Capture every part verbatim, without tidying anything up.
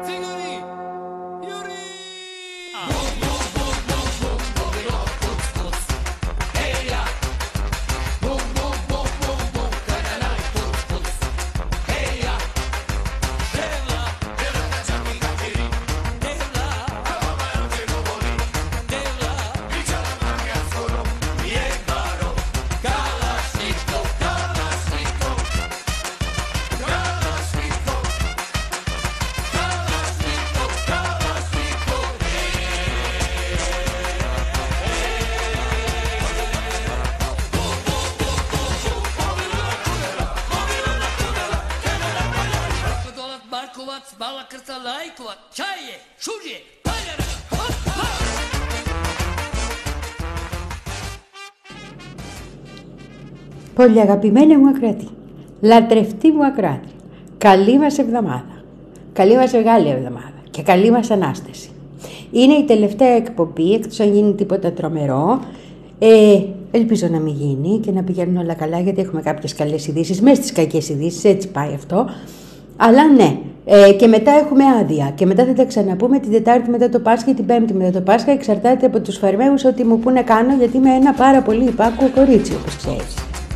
Πολύ αγαπημένη μου ακράτη, λατρευτή μου ακράτη, καλή μας εβδομάδα, καλή μας μεγάλη εβδομάδα και καλή μας Ανάσταση. Είναι η τελευταία εκπομπή, εκτός αν γίνει τίποτα τρομερό. Ε, ελπίζω να μην γίνει και να πηγαίνουν όλα καλά, γιατί έχουμε κάποιες καλές ειδήσεις, μέσα στις κακές ειδήσεις, έτσι πάει αυτό. Αλλά ναι, ε, και μετά έχουμε άδεια και μετά θα τα ξαναπούμε την Τετάρτη μετά το Πάσχα ή την Πέμπτη μετά το Πάσχα, εξαρτάται από τους φαρμαίους ό,τι μου πούνε κάνω, γιατί είμαι ένα πάρα πολύ υπάκουο κορίτσι, όπως ξέρεις.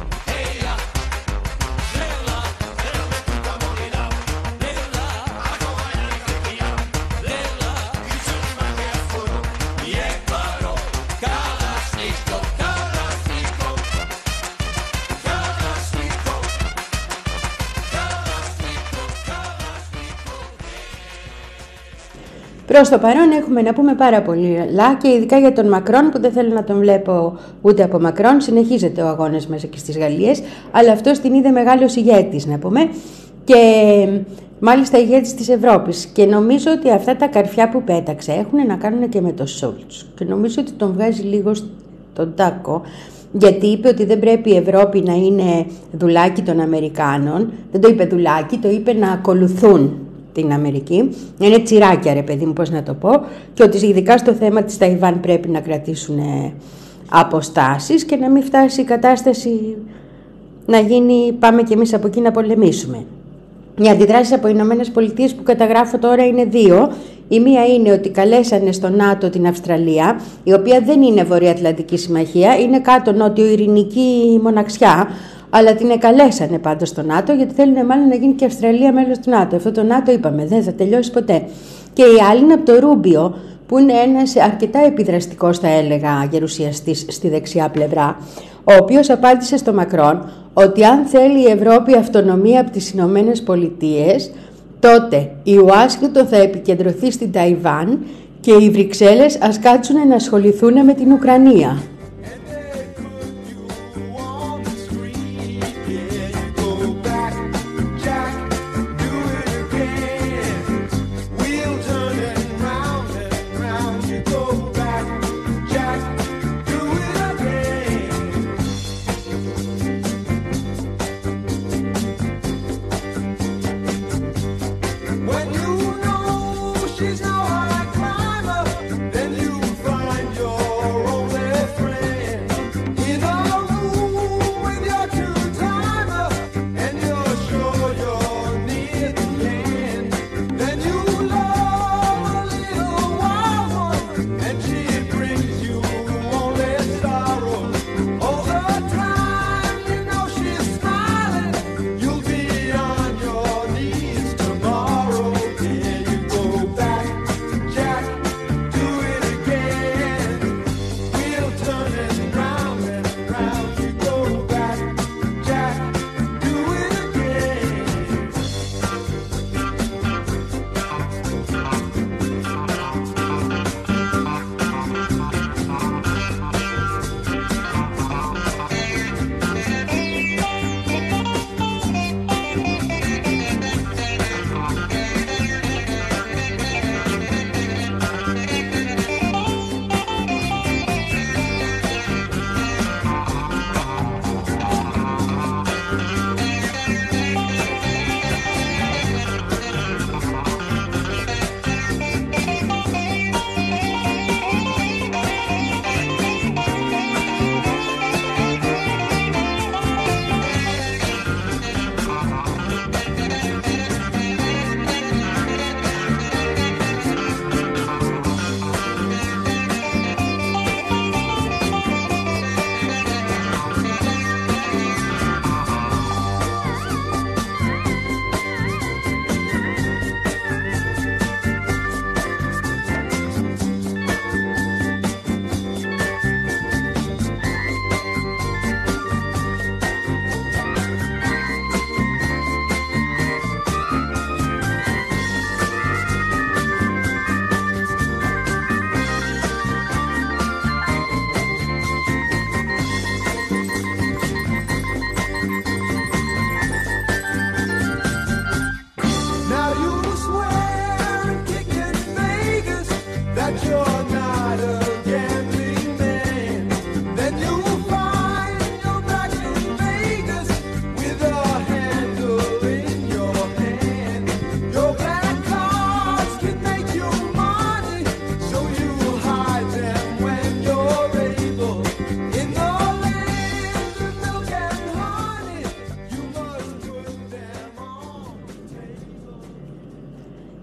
Προς το παρόν έχουμε να πούμε πάρα πολλά και ειδικά για τον Μακρόν, που δεν θέλω να τον βλέπω ούτε από Μακρόν. Συνεχίζεται ο αγώνας μέσα και στις Γαλλίες, αλλά αυτός την είδε μεγάλος ηγέτης, να πούμε, και μάλιστα ηγέτης της Ευρώπης. Και νομίζω ότι αυτά τα καρφιά που πέταξε έχουν να κάνουν και με τον Σόλτς. Και νομίζω ότι τον βγάζει λίγο στον τάκο, γιατί είπε ότι δεν πρέπει η Ευρώπη να είναι δουλάκι των Αμερικάνων. Δεν το είπε δουλάκι, το είπε να ακολουθούν την Αμερική. Είναι τσιράκια, ρε παιδί μου, πώς να το πω, και ότι ειδικά στο θέμα της Ταϊβάν πρέπει να κρατήσουν αποστάσεις και να μην φτάσει η κατάσταση να γίνει πάμε κι εμείς από εκεί να πολεμήσουμε. Οι αντιδράσεις από οι Ηνωμένες Πολιτείες που καταγράφω τώρα είναι δύο. Η μία είναι ότι καλέσανε στο ΝΑΤΟ την Αυστραλία, η οποία δεν είναι Βορειοατλαντική Συμμαχία, είναι κάτω νότιο-ειρηνική μοναξιά, αλλά την εκαλέσανε πάντως στο ΝΑΤΟ, γιατί θέλουν μάλλον να γίνει και η Αυστραλία μέλος του ΝΑΤΟ. Αυτό το ΝΑΤΟ είπαμε, δεν θα τελειώσει ποτέ. Και η άλλη είναι από το Ρούμπιο, που είναι ένας αρκετά επιδραστικός, θα έλεγα, γερουσιαστής στη δεξιά πλευρά, ο οποίος απάντησε στο Μακρόν ότι αν θέλει η Ευρώπη αυτονομία από τις Ηνωμένες Πολιτείες, τότε η Ουάσιγκτον θα επικεντρωθεί στην Ταϊβάν και οι Βρυξέλλες ας κάτσουν να ασχοληθούν με την Ουκρανία. She's no high climber, then you find your only friend.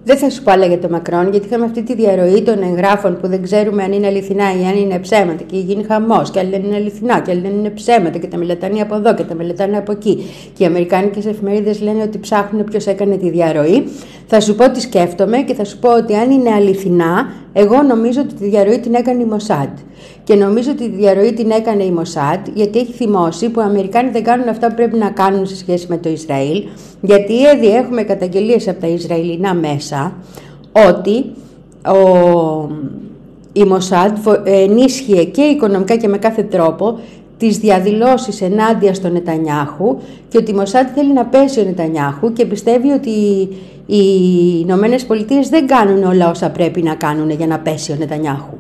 Δεν θα σου πω άλλα για το Μακρόν, γιατί είχαμε αυτή τη διαρροή των εγγράφων που δεν ξέρουμε αν είναι αληθινά ή αν είναι ψέματα και γίνει χαμός. Και άλλοι δεν είναι αληθινά, και άλλοι δεν είναι ψέματα, και τα μελετάνε από εδώ και τα μελετάνε από εκεί. Και οι αμερικάνικες εφημερίδες λένε ότι ψάχνουν ποιος έκανε τη διαρροή. Θα σου πω τι σκέφτομαι και θα σου πω ότι αν είναι αληθινά, εγώ νομίζω ότι τη διαρροή την έκανε η Μοσάντ. Και νομίζω ότι τη διαρροή την έκανε η Μοσάντ γιατί έχει θυμώσει που οι Αμερικάνοι δεν κάνουν αυτά που πρέπει να κάνουν σε σχέση με το Ισραήλ. Γιατί ήδη έχουμε καταγγελίες από τα Ισραηλινά μέσα ότι ο, η Μοσάντ ενίσχυε και οικονομικά και με κάθε τρόπο τις διαδηλώσεις ενάντια στον Νετανιάχου και ότι η Μοσάντ θέλει να πέσει ο Νετανιάχου και πιστεύει ότι οι Ηνωμένες Πολιτείες δεν κάνουν όλα όσα πρέπει να κάνουν για να πέσει ο Νετανιάχου.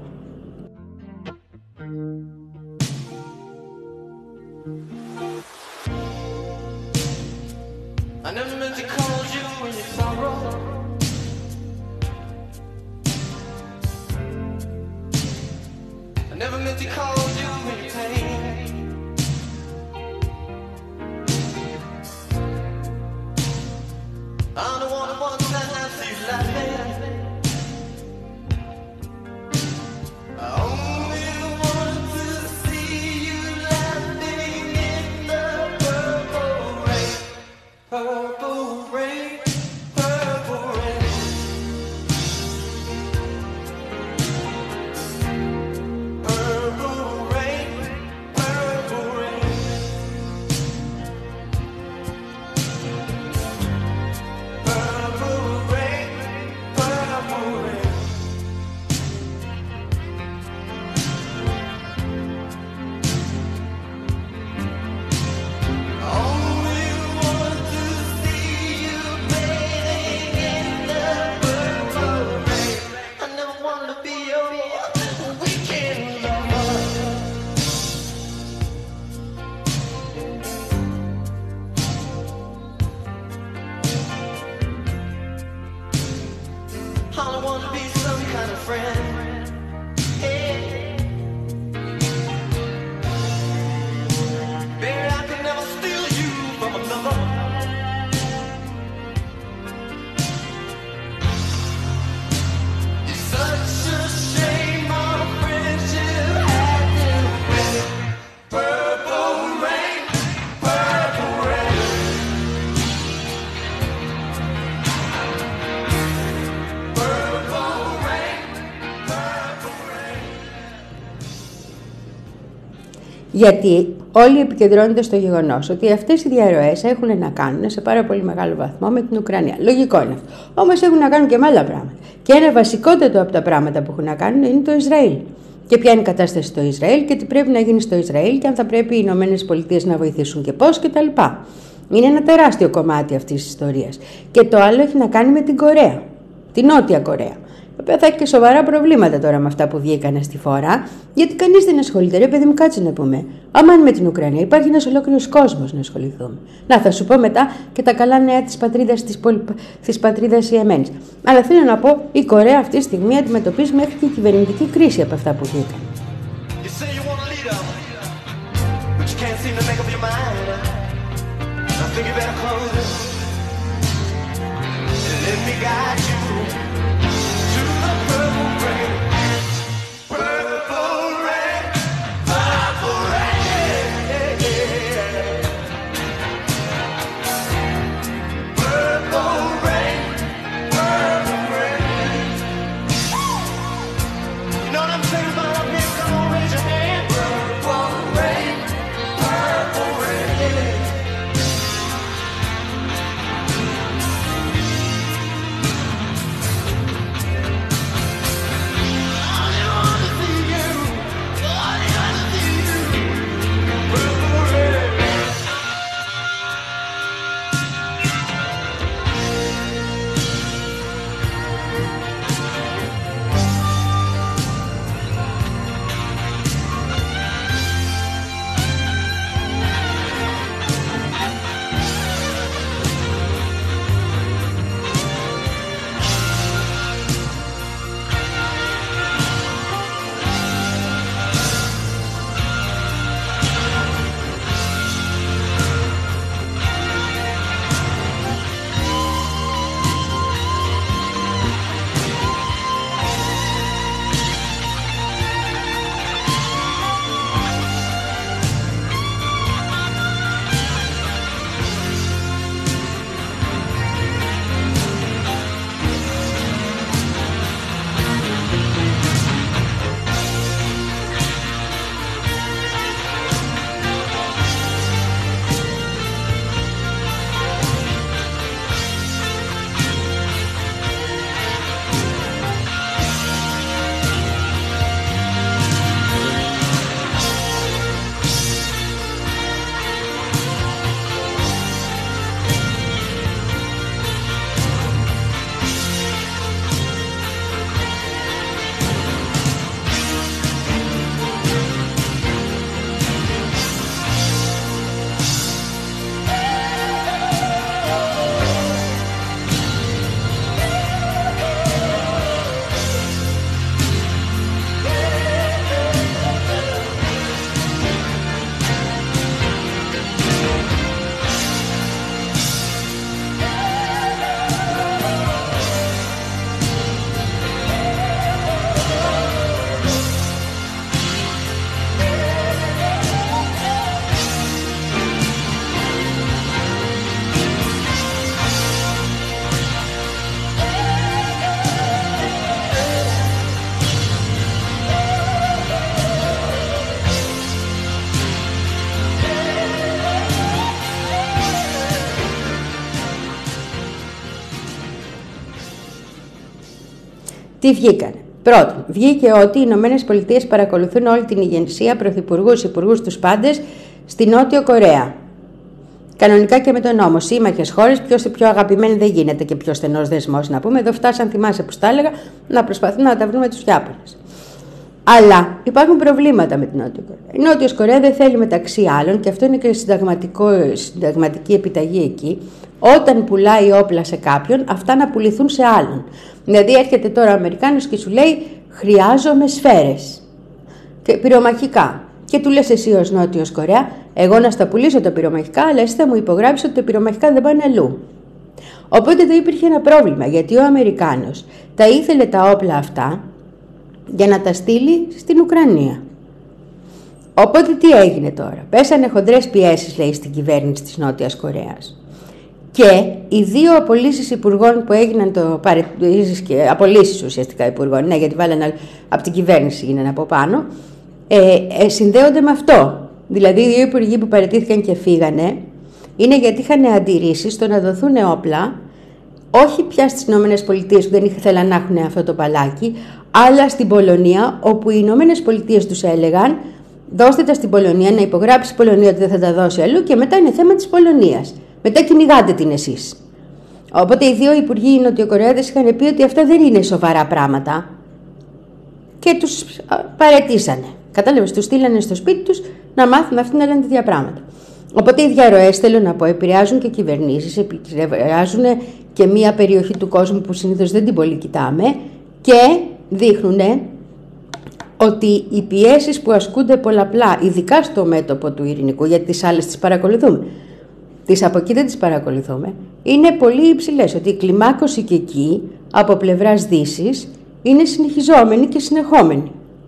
Γιατί όλοι επικεντρώνονται στο γεγονός ότι αυτές οι διαρροές έχουν να κάνουν σε πάρα πολύ μεγάλο βαθμό με την Ουκρανία. Λογικό είναι αυτό. Όμως έχουν να κάνουν και με άλλα πράγματα. Και ένα βασικότερο από τα πράγματα που έχουν να κάνουν είναι το Ισραήλ. Και ποια είναι η κατάσταση στο Ισραήλ και τι πρέπει να γίνει στο Ισραήλ και αν θα πρέπει οι Ηνωμένες Πολιτείες να βοηθήσουν και πώς κτλ. Είναι ένα τεράστιο κομμάτι αυτής της ιστορίας. Και το άλλο έχει να κάνει με την Κορέα, την Νότια Κορέα. Η οποία θα έχει και σοβαρά προβλήματα τώρα με αυτά που βγήκανε στη φορά, γιατί κανείς δεν ασχολείται. Ρε παιδί μου, κάτσε να πούμε. Άμα είναι με την Ουκρανία, υπάρχει ένας ολόκληρος κόσμος να ασχοληθούμε. Να, θα σου πω μετά και τα καλά νέα της πατρίδας της, πολ... της πατρίδας Ιεμένης. Αλλά θέλω να πω, η Κορέα αυτή τη στιγμή αντιμετωπίζει μέχρι και κυβερνητική κρίση από αυτά που βγήκαν. Τι βγήκανε? Πρώτον, βγήκε ότι οι Ηνωμένες Πολιτείες παρακολουθούν όλη την ηγεσία, πρωθυπουργούς, υπουργούς, τους πάντες στη Νότιο Κορέα. Κανονικά και με τον νόμο. Σύμμαχες χώρες, πιο, πιο αγαπημένοι δεν γίνεται και πιο στενός δεσμός να πούμε. Εδώ φτάσαν, θυμάσαι που τα έλεγα, να προσπαθούν να τα βρούμε τους Ιάπωνες. Αλλά υπάρχουν προβλήματα με την Νότια Κορέα. Η Νότια Κορέα δεν θέλει μεταξύ άλλων, και αυτό είναι και συνταγματική επιταγή εκεί, όταν πουλάει όπλα σε κάποιον, αυτά να πουληθούν σε άλλον. Δηλαδή έρχεται τώρα ο Αμερικάνος και σου λέει χρειάζομαι σφαίρες και πυρομαχικά. Και του λες εσύ ως Νότιος Κορέα, εγώ να στα πουλήσω τα πυρομαχικά, αλλά εσύ θα μου υπογράψεις ότι τα πυρομαχικά δεν πάνε αλλού. Οπότε εδώ υπήρχε ένα πρόβλημα, γιατί ο Αμερικάνος τα ήθελε τα όπλα αυτά για να τα στείλει στην Ουκρανία. Οπότε τι έγινε τώρα? Πέσανε χοντρές πιέσεις, λέει, στην κυβέρνηση της Νότιας Κορέας. Και οι δύο απολύσεις υπουργών που έγιναν, το παρετήσεις και απολύσεις ουσιαστικά υπουργών, ναι, γιατί βάλανε από την κυβέρνηση γίνανε από πάνω, ε, ε, συνδέονται με αυτό. Δηλαδή οι δύο υπουργοί που παρετήθηκαν και φύγανε είναι γιατί είχαν αντιρρήσεις στο να δοθούν όπλα, όχι πια στις Ηνωμένες Πολιτείες που δεν ήθελαν να έχουν αυτό το παλάκι, αλλά στην Πολωνία, όπου οι Ηνωμένες Πολιτείες τους έλεγαν δώστε τα στην Πολωνία, να υπογράψει η Πολωνία ότι δεν θα τα δώσει αλλού και μετά είναι θέμα της Πολωνίας. Μετά κυνηγάτε την εσείς. Οπότε οι δύο υπουργοί Νοτιοκορεάτες είχαν πει ότι αυτά δεν είναι σοβαρά πράγματα και τους παρετήσανε. Κατάλαβες, τους στείλανε στο σπίτι τους να μάθουν αυτοί να λένε τέτοια πράγματα. Οπότε οι διαρροές, θέλω να πω, επηρεάζουν και κυβερνήσεις, επηρεάζουν και μία περιοχή του κόσμου που συνήθως δεν την πολύ κοιτάμε και δείχνουν ότι οι πιέσεις που ασκούνται πολλαπλά, ειδικά στο μέτωπο του ειρηνικού, γιατί τις άλλες τις παρακολουθούμε, τις από εκεί δεν τις παρακολουθούμε, είναι πολύ υψηλές. Ότι η κλιμάκωση και εκεί, από πλευράς Δύσης, είναι συνεχιζόμενη και συνεχόμενη.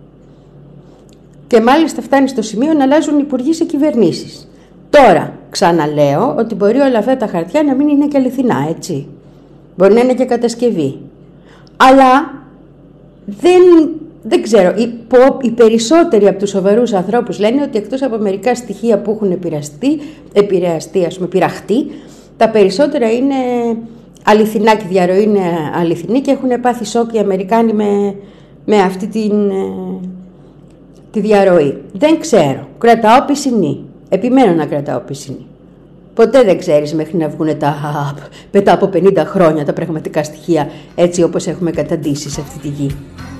Και μάλιστα φτάνει στο σημείο να αλλάζουν υπουργοί σε κυβερνήσεις. Τώρα, ξαναλέω ότι μπορεί όλα αυτά τα χαρτιά να μην είναι και αληθινά, έτσι. Μπορεί να είναι και κατασκευή. Αλλά δεν, δεν ξέρω, οι, οι περισσότεροι από τους σοβαρούς ανθρώπους λένε ότι εκτός από μερικά στοιχεία που έχουν επηρεαστεί, επηρεαστεί, ας πούμε, πειραχτεί, τα περισσότερα είναι αληθινά και η διαρροή είναι αληθινή και έχουν πάθει σοκ οι Αμερικάνοι με, με αυτή την, τη διαρροή. Δεν ξέρω. Κρατάω πισινή. Επιμένω να κρατάω πισινή. Ποτέ δεν ξέρεις μέχρι να βγουν τα, μετά από πενήντα χρόνια τα πραγματικά στοιχεία, έτσι όπως έχουμε καταντήσει σε αυτή τη γη.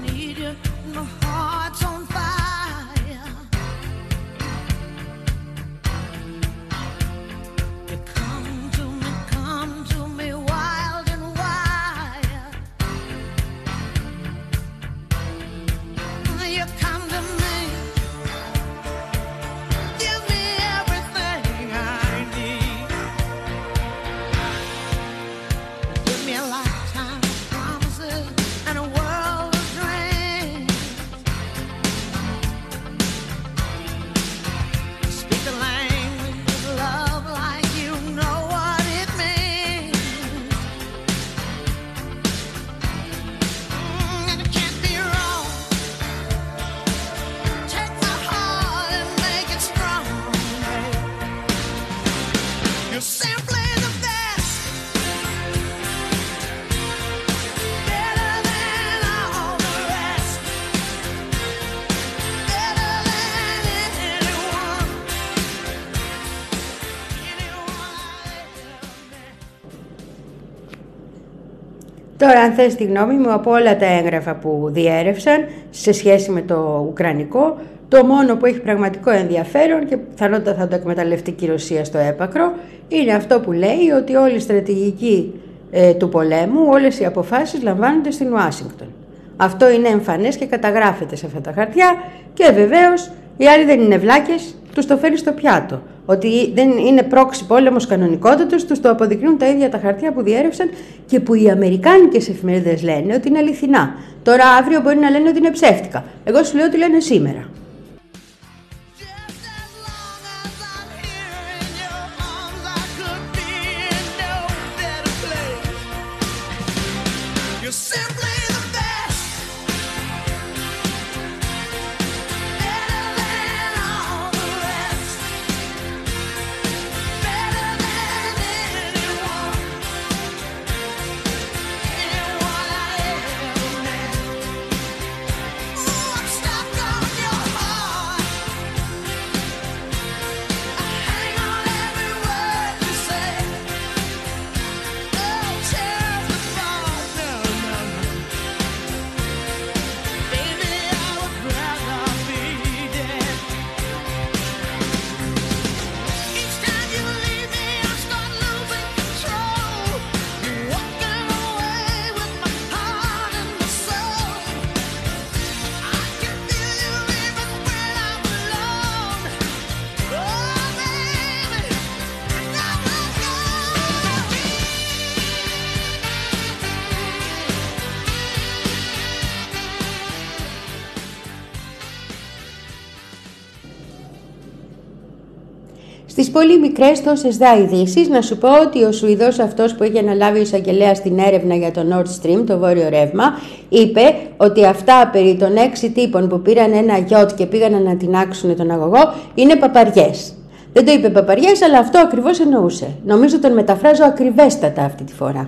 Τώρα, αν θες τη γνώμη μου, από όλα τα έγγραφα που διέρευσαν σε σχέση με το Ουκρανικό, το μόνο που έχει πραγματικό ενδιαφέρον και πιθανότατα θα το εκμεταλλευτεί και η Ρωσία στο έπακρο, είναι αυτό που λέει ότι όλη η στρατηγική ε, του πολέμου, όλες οι αποφάσεις λαμβάνονται στην Ουάσιγκτον. Αυτό είναι εμφανές και καταγράφεται σε αυτά τα χαρτιά και βεβαίως οι άλλοι δεν είναι βλάκες, τους το φέρει στο πιάτο. Ότι δεν είναι πρόξη πόλεμος κανονικότατος, τους το αποδεικνύουν τα ίδια τα χαρτιά που διέρευσαν και που οι αμερικάνικες εφημερίδες λένε ότι είναι αληθινά. Τώρα αύριο μπορεί να λένε ότι είναι ψεύτικα. Εγώ σου λέω ότι λένε σήμερα. Στις πολύ μικρές τόσες δα ειδήσεις, να σου πω ότι ο Σουηδός αυτός που έχει αναλάβει ο εισαγγελέας την έρευνα για το Nord Stream, το βόρειο ρεύμα, είπε ότι αυτά περί των έξι τύπων που πήραν ένα γιότ και πήγαν να ανατινάξουν τον αγωγό είναι παπαριές. Δεν το είπε παπαριές, αλλά αυτό ακριβώς εννοούσε. Νομίζω τον μεταφράζω ακριβέστατα αυτή τη φορά.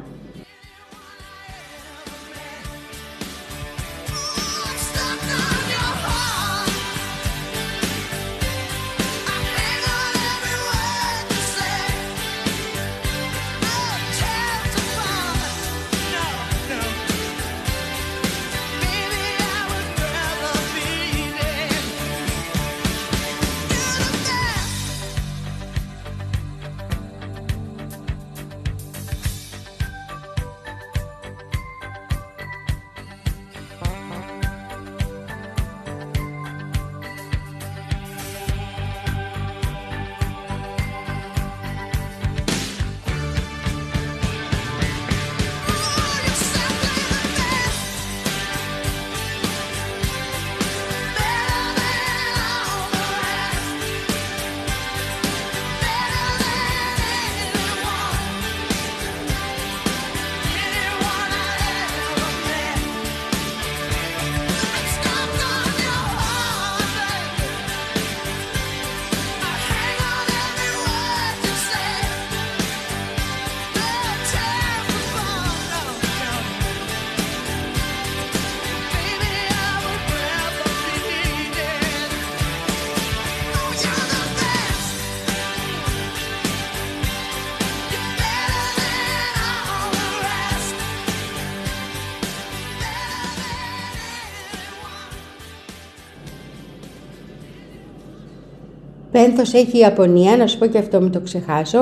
Πένθος έχει η Ιαπωνία, να σου πω και αυτό μην το ξεχάσω,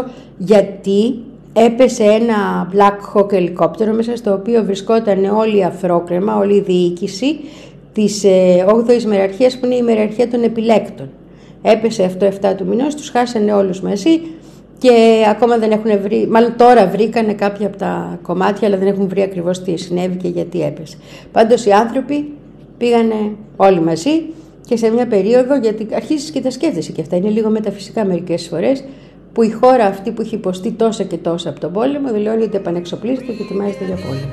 γιατί έπεσε ένα Black Hawk ελικόπτερο μέσα στο οποίο βρισκόταν όλη η αφρόκρεμα, όλη η διοίκηση της ε, όγδοης ημεραρχίας που είναι η ημεραρχία των επιλέκτων. Έπεσε αυτό εφτά του μηνός, τους χάσανε όλους μαζί και ακόμα δεν έχουν βρει, μάλλον τώρα βρήκανε κάποια από τα κομμάτια, αλλά δεν έχουν βρει ακριβώς τι συνέβη και γιατί έπεσε. Πάντως οι άνθρωποι πήγανε όλοι μαζί. Και σε μια περίοδο, γιατί αρχίζεις και τα σκέφτεσαι και αυτά, είναι λίγο μεταφυσικά μερικές φορές, που η χώρα αυτή που έχει υποστεί τόσα και τόσα από τον πόλεμο, δηλώνει ότι επανεξοπλίζεται και ετοιμάζεται για πόλεμο.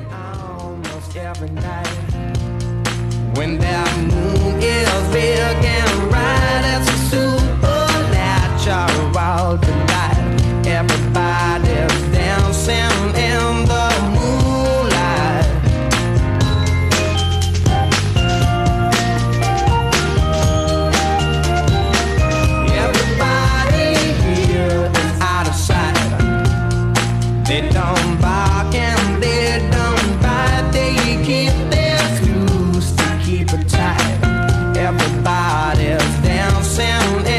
Everybody's dancing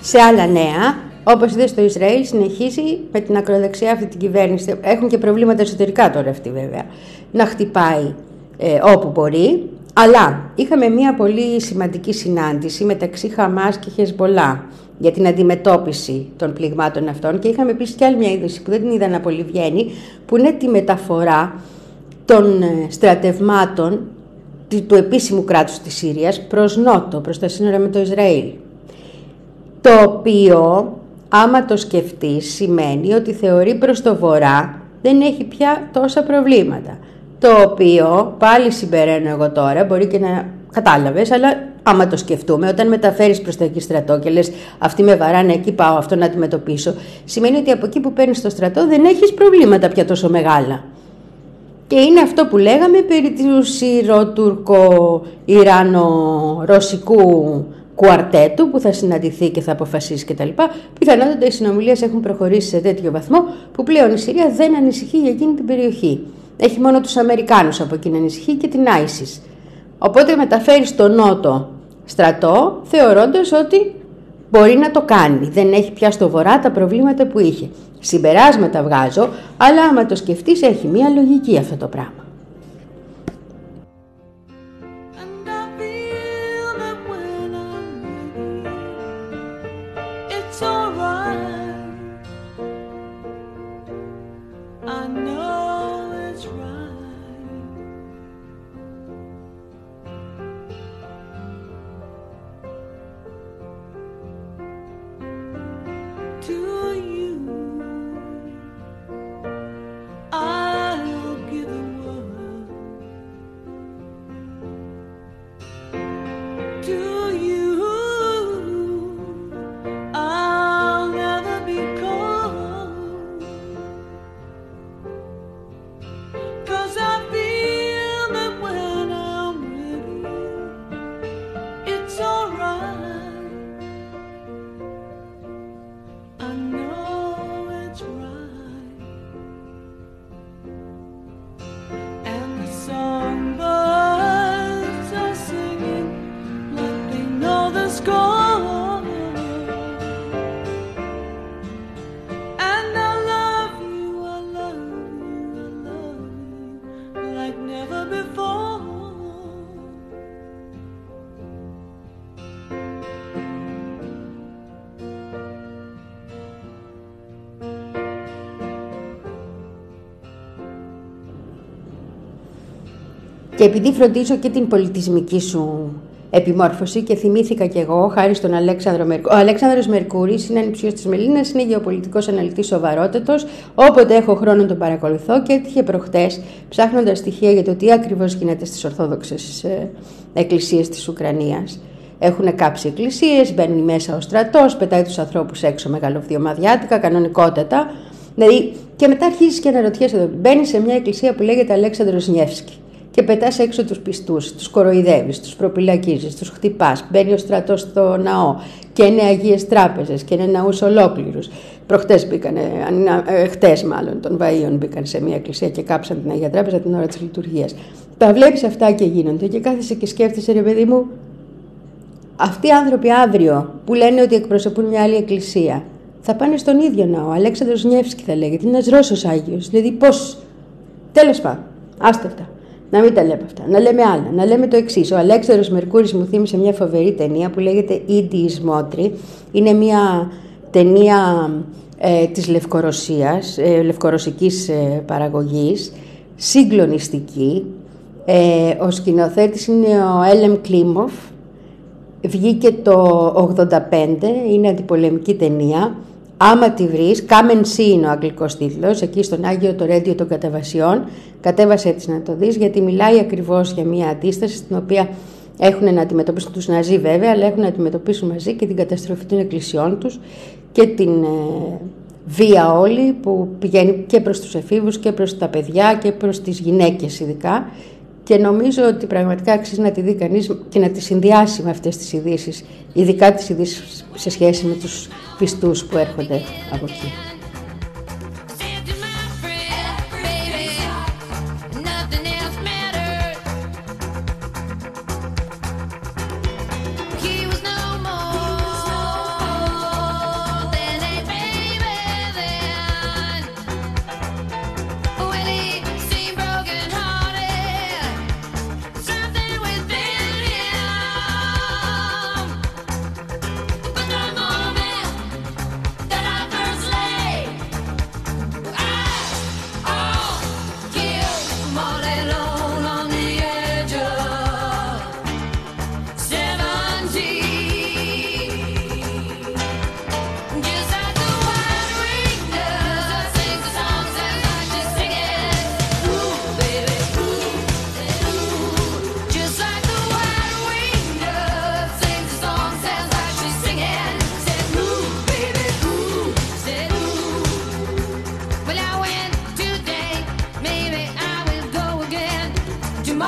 Σε άλλα νέα, όπως είδε στο Ισραήλ, συνεχίζει με την ακροδεξιά αυτή την κυβέρνηση. Έχουν και προβλήματα εσωτερικά τώρα αυτή βέβαια, να χτυπάει ε, όπου μπορεί. Αλλά είχαμε μια πολύ σημαντική συνάντηση μεταξύ Χαμάς και Χεσμπολά για την αντιμετώπιση των πληγμάτων αυτών και είχαμε επίσης και άλλη μια είδηση που δεν την είδα να πολύ βγαίνει, που είναι τη μεταφορά των στρατευμάτων του επίσημου κράτους της Συρίας προς νότο, προς τα σύνορα με το Ισραήλ. Το οποίο, άμα το σκεφτείς, σημαίνει ότι θεωρεί προς το βορρά δεν έχει πια τόσα προβλήματα. Το οποίο, πάλι συμπεραίνω εγώ τώρα, μπορεί και να κατάλαβες, αλλά άμα το σκεφτούμε, όταν μεταφέρεις προς τα εκεί στρατό και λες αυτοί με βαράνε, εκεί πάω αυτό να αντιμετωπίσω, σημαίνει ότι από εκεί που παίρνεις το στρατό δεν έχεις προβλήματα πια τόσο μεγάλα. Και είναι αυτό που λέγαμε περί του Σύρο-Τουρκο-Ιράνο-Ρωσικού κουαρτέτου που θα συναντηθεί και θα αποφασίσει κτλ. Πιθανότατα οι συνομιλίες έχουν προχωρήσει σε τέτοιο βαθμό που πλέον η Συρία δεν ανησυχεί για εκείνη την περιοχή. Έχει μόνο τους Αμερικάνους από εκεί να ανησυχεί και την άισις. Οπότε μεταφέρει στο νότο στρατό θεωρώντας ότι μπορεί να το κάνει. Δεν έχει πια στο βορρά τα προβλήματα που είχε. Συμπεράσματα βγάζω, αλλά άμα το σκεφτείς έχει μία λογική αυτό το πράγμα. Και επειδή φροντίζω και την πολιτισμική σου επιμόρφωση και θυμήθηκα κι εγώ, χάρη στον Αλέξανδρο Μερκούρη. Ο Αλέξανδρος Μερκούρης είναι ανιψιός της Μελίνας, είναι γεωπολιτικός αναλυτής σοβαρότατος. Όποτε έχω χρόνο τον παρακολουθώ και έτυχε προχτές, ψάχνοντας στοιχεία για το τι ακριβώς γίνεται στις Ορθόδοξες εκκλησίες της Ουκρανίας. Έχουν κάψει εκκλησίες, μπαίνει μέσα ο στρατός, πετάει τους ανθρώπους έξω μεγαλοβδιομαδιάτικα, κανονικότατα. Δηλαδή, και μετά αρχίζεις και αναρωτιέσαι, μπαίνει σε μια εκκλησία που λέγεται Αλέξανδρος Νιεύσκι. Και πετάς έξω τους πιστούς, τους κοροϊδεύεις, τους προπυλακίζεις, τους χτυπάς. Μπαίνει ο στρατός στο ναό και είναι αγίες τράπεζες και είναι ναούς ολόκληρους. Προχτές μπήκανε, ε, χτες μάλλον των Βαΐων μπήκαν σε μια εκκλησία και κάψαν την Αγία Τράπεζα την ώρα της λειτουργίας. Τα βλέπεις αυτά και γίνονται και κάθεσαι και σκέφτεσαι, ρε παιδί μου, αυτοί οι άνθρωποι αύριο που λένε ότι εκπροσωπούν μια άλλη εκκλησία θα πάνε στον ίδιο ναό. Αλέξανδρος Νιεύσκι θα λέγεται, είναι ένας Ρώσος Άγιος. Δηλαδή πώς. Τέλος πάντων, άστα αυτά. Να μην τα λέμε αυτά, να λέμε άλλα, να λέμε το εξής. Ο Αλέξανδρος Μερκούρης μου θύμισε μια φοβερή ταινία που λέγεται «Ήδη εις Μότρη». Είναι μια ταινία ε, της Λευκορωσίας, ε, λευκορωσικής ε, παραγωγής, συγκλονιστική. Ε, ο σκηνοθέτης είναι ο Έλεμ Κλίμοφ. Βγήκε το ογδόντα πέντε, είναι αντιπολεμική ταινία. Άμα τη βρεις, Come and See είναι ο αγγλικός τίτλος, εκεί στον Άγιο Τορέντιο των Καταβασιών. Κατέβασε έτσι να το δεις, γιατί μιλάει ακριβώς για μια αντίσταση στην οποία έχουν να αντιμετωπίσουν τους Ναζί βέβαια, αλλά έχουν να αντιμετωπίσουν μαζί και την καταστροφή των εκκλησιών τους και την ε, βία όλη που πηγαίνει και προς τους εφήβους και προς τα παιδιά και προς τις γυναίκες ειδικά. Και νομίζω ότι πραγματικά αξίζει να τη δει κανείς και να τη συνδυάσει με αυτές τις ειδήσεις, ειδικά τις ειδήσεις σε σχέση με τους πιστούς που έρχονται από εκεί.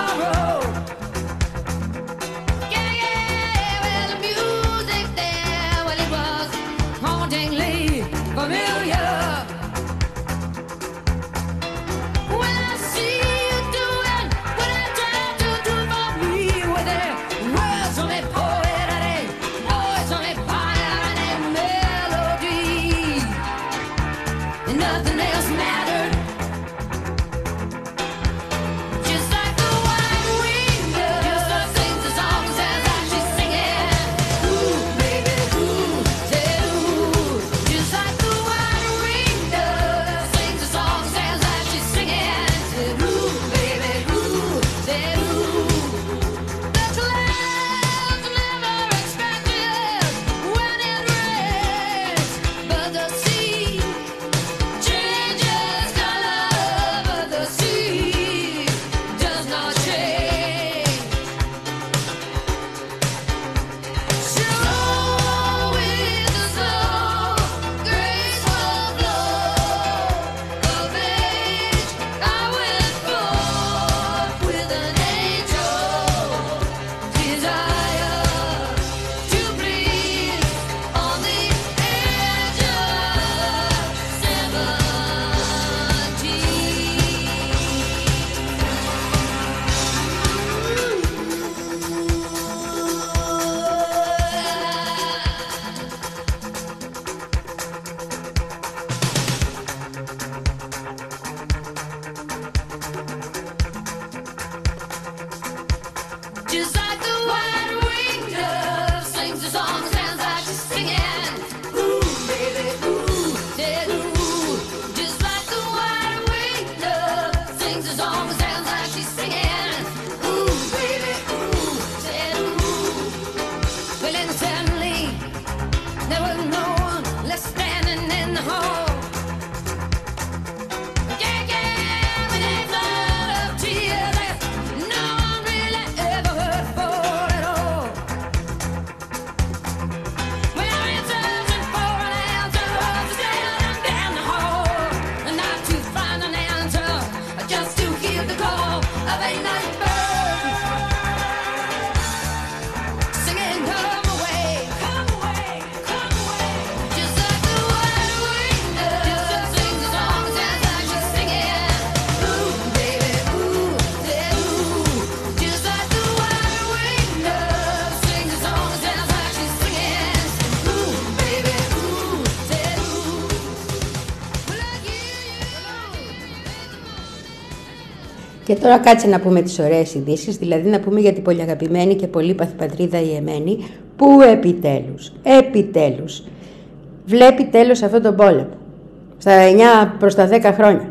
Και τώρα κάτσε να πούμε τις ωραίες ειδήσεις, δηλαδή να πούμε για την πολύ αγαπημένη και πολύπαθη πατρίδα η Εμένη, που επιτέλους, επιτέλους, βλέπει τέλος αυτόν τον πόλεμο. Στα εννιά προς τα δέκα χρόνια.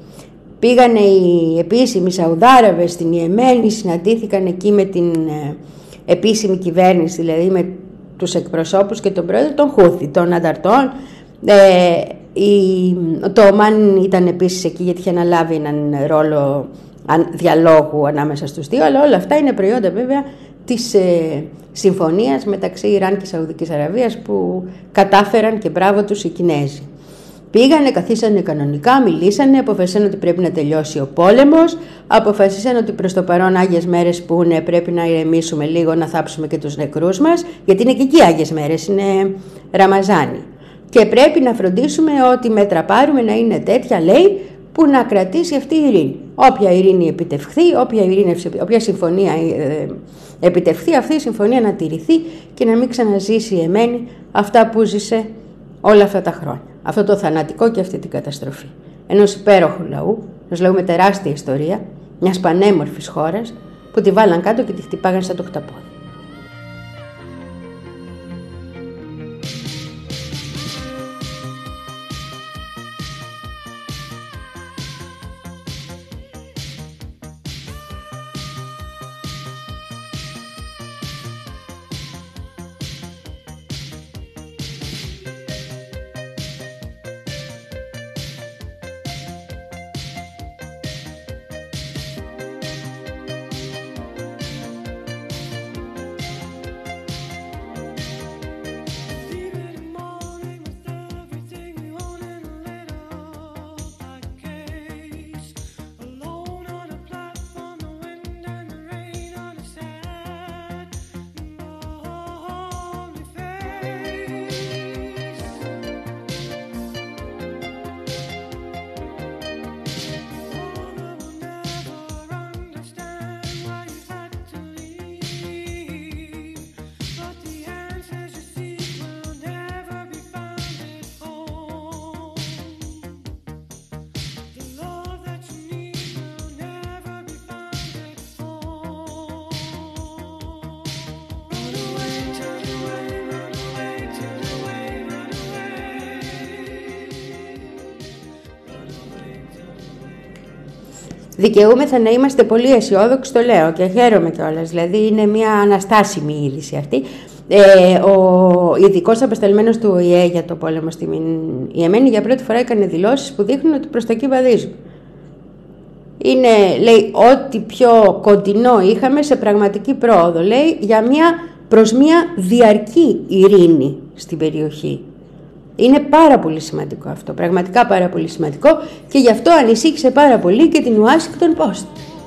Πήγανε οι επίσημοι Σαουδάραβες στην Ιεμένη, συναντήθηκαν εκεί με την ε, επίσημη κυβέρνηση, δηλαδή με τους εκπροσώπους και τον πρόεδρο των Χούθη, των ανταρτών. Ε, η, το Ομάν ήταν επίσης εκεί γιατί είχε αναλάβει έναν ρόλο διαλόγου ανάμεσα στους δύο, αλλά όλα αυτά είναι προϊόντα βέβαια της ε, συμφωνίας μεταξύ Ιράν και Σαουδικής Αραβίας που κατάφεραν και μπράβο τους οι Κινέζοι. Πήγανε, καθίσανε κανονικά, μιλήσανε, αποφασίσαν ότι πρέπει να τελειώσει ο πόλεμος, αποφασίσαν ότι προς το παρόν Άγιες Μέρες που είναι πρέπει να ηρεμήσουμε λίγο, να θάψουμε και τους νεκρούς μας, γιατί είναι και εκεί Άγιες Μέρες, είναι Ραμαζάνι. Και πρέπει να φροντίσουμε ότι μέτρα πάρουμε να είναι τέτοια, λέει, που να κρατήσει αυτή η ειρήνη. Όποια ειρήνη επιτευχθεί, όποια, ειρήνη, όποια συμφωνία ε, επιτευχθεί, αυτή η συμφωνία να τηρηθεί και να μην ξαναζήσει η Εμένη αυτά που ζήσε όλα αυτά τα χρόνια. Αυτό το θανατικό και αυτή την καταστροφή. Ενός υπέροχου λαού, ενός λαού με τεράστια ιστορία, μιας πανέμορφης χώρας, που τη βάλαν κάτω και τη χτυπάγαν σαν το χταπόδι. δικαιούμεθα να είμαστε πολύ αισιόδοξοι, το λέω και χαίρομαι κιόλας. Δηλαδή είναι μια αναστάσιμη είδηση αυτή. Ε, ο ειδικός απεσταλμένος του Ο Η Ε για το πόλεμο στη Ιεμένη για πρώτη φορά έκανε δηλώσεις που δείχνουν ότι προς τα εκεί βαδίζουν. Είναι, λέει, ό,τι πιο κοντινό είχαμε σε πραγματική πρόοδο, λέει, για μια, προς μια διαρκή ειρήνη στην περιοχή. Είναι πάρα πολύ σημαντικό αυτό, πραγματικά πάρα πολύ σημαντικό, και γι' αυτό ανησύχησε πάρα πολύ και την Washington Post.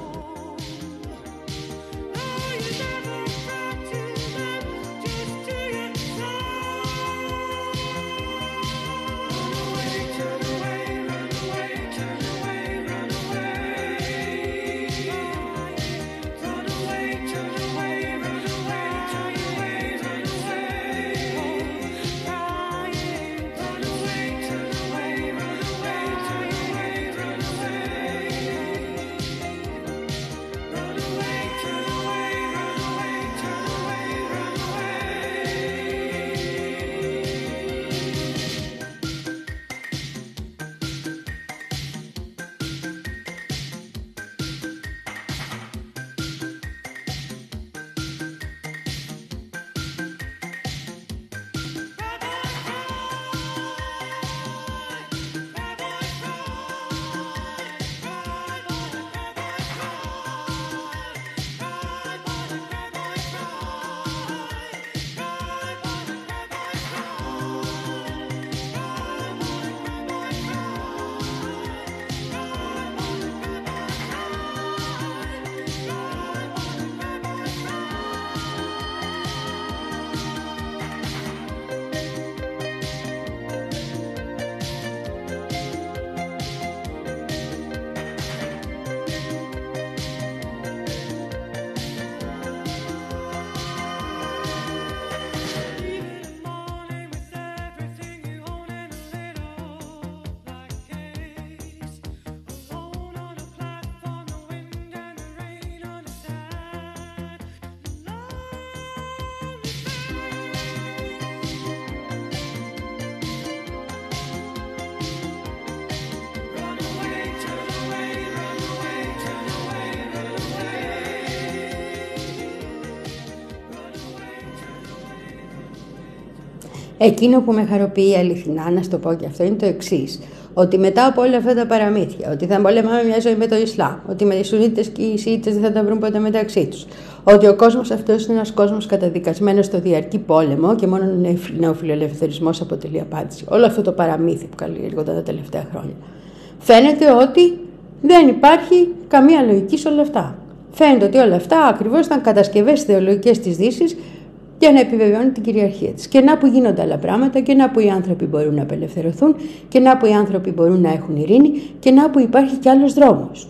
Εκείνο που με χαροποιεί αληθινά, να σου το πω και αυτό, είναι το εξής. Ότι μετά από όλα αυτά τα παραμύθια, ότι θα πολεμάμε μια ζωή με το Ισλάμ, ότι με οι Σουνίτες και οι Σιήτες δεν θα τα βρουν ποτέ μεταξύ τους, ότι ο κόσμος αυτός είναι ένας κόσμος καταδικασμένος στο διαρκή πόλεμο και μόνο νεοφιλελευθερισμός αποτελεί απάντηση. Όλο αυτό το παραμύθι που καλλιεργούνταν τα τελευταία χρόνια. Φαίνεται ότι δεν υπάρχει καμία λογική σε όλα αυτά. Φαίνεται ότι όλα αυτά ακριβώς ήταν κατασκευές ιδεολογικές της Δύσης για να επιβεβαιώνει την κυριαρχία της. Και να που γίνονται άλλα πράγματα, και να που οι άνθρωποι μπορούν να απελευθερωθούν, και να που οι άνθρωποι μπορούν να έχουν ειρήνη, και να που υπάρχει κι άλλος δρόμος.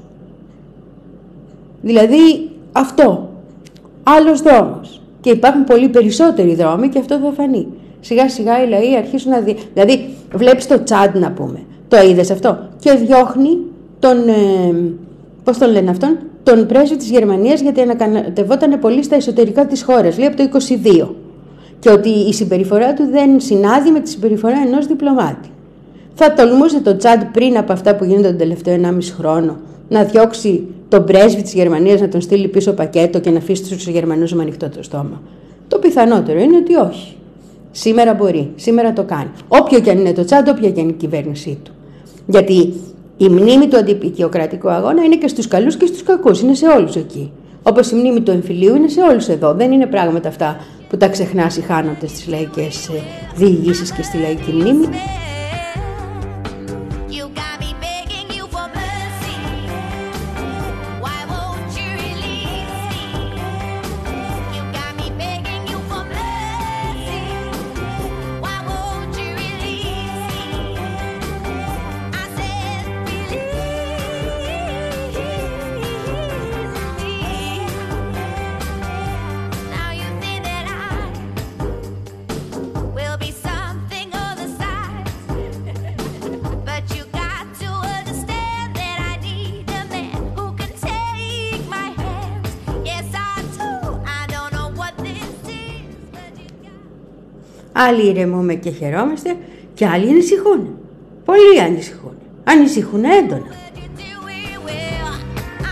Δηλαδή αυτό, άλλος δρόμος. Και υπάρχουν πολύ περισσότεροι δρόμοι και αυτό θα φανεί. Σιγά σιγά οι λαοί αρχίσουν να δει. Δηλαδή βλέπεις το Τσάντ, να πούμε, το είδες αυτό, και διώχνει τον, ε, πώς τον λένε αυτόν, τον πρέσβη της Γερμανίας, γιατί ανακατευόταν πολύ στα εσωτερικά της χώρας, λέει από το είκοσι δύο. Και ότι η συμπεριφορά του δεν συνάδει με τη συμπεριφορά ενός διπλωμάτη. Θα τολμούσε το Τσάντ πριν από αυτά που γίνονται τον τελευταίο ενάμιση χρόνο να διώξει τον πρέσβη της Γερμανίας, να τον στείλει πίσω πακέτο και να αφήσει τους Γερμανούς με ανοιχτό το στόμα? Το πιθανότερο είναι ότι όχι. Σήμερα μπορεί, σήμερα το κάνει. Όποιο και αν είναι το Τσάντ, όποια και αν είναι η κυβέρνησή του. Γιατί η μνήμη του αντιπικιοκρατικού αγώνα είναι και στους καλούς και στους κακούς, είναι σε όλους εκεί. Όπως η μνήμη του εμφυλίου είναι σε όλους εδώ. Δεν είναι πράγματα αυτά που τα ξεχνάς ή χάνονται στις λαϊκές διηγήσεις και στη λαϊκή μνήμη. Άλλοι ηρεμούμε και χαιρόμαστε και άλλοι ανησυχούν. Πολλοί ανησυχούν. Ανησυχούν έντονα.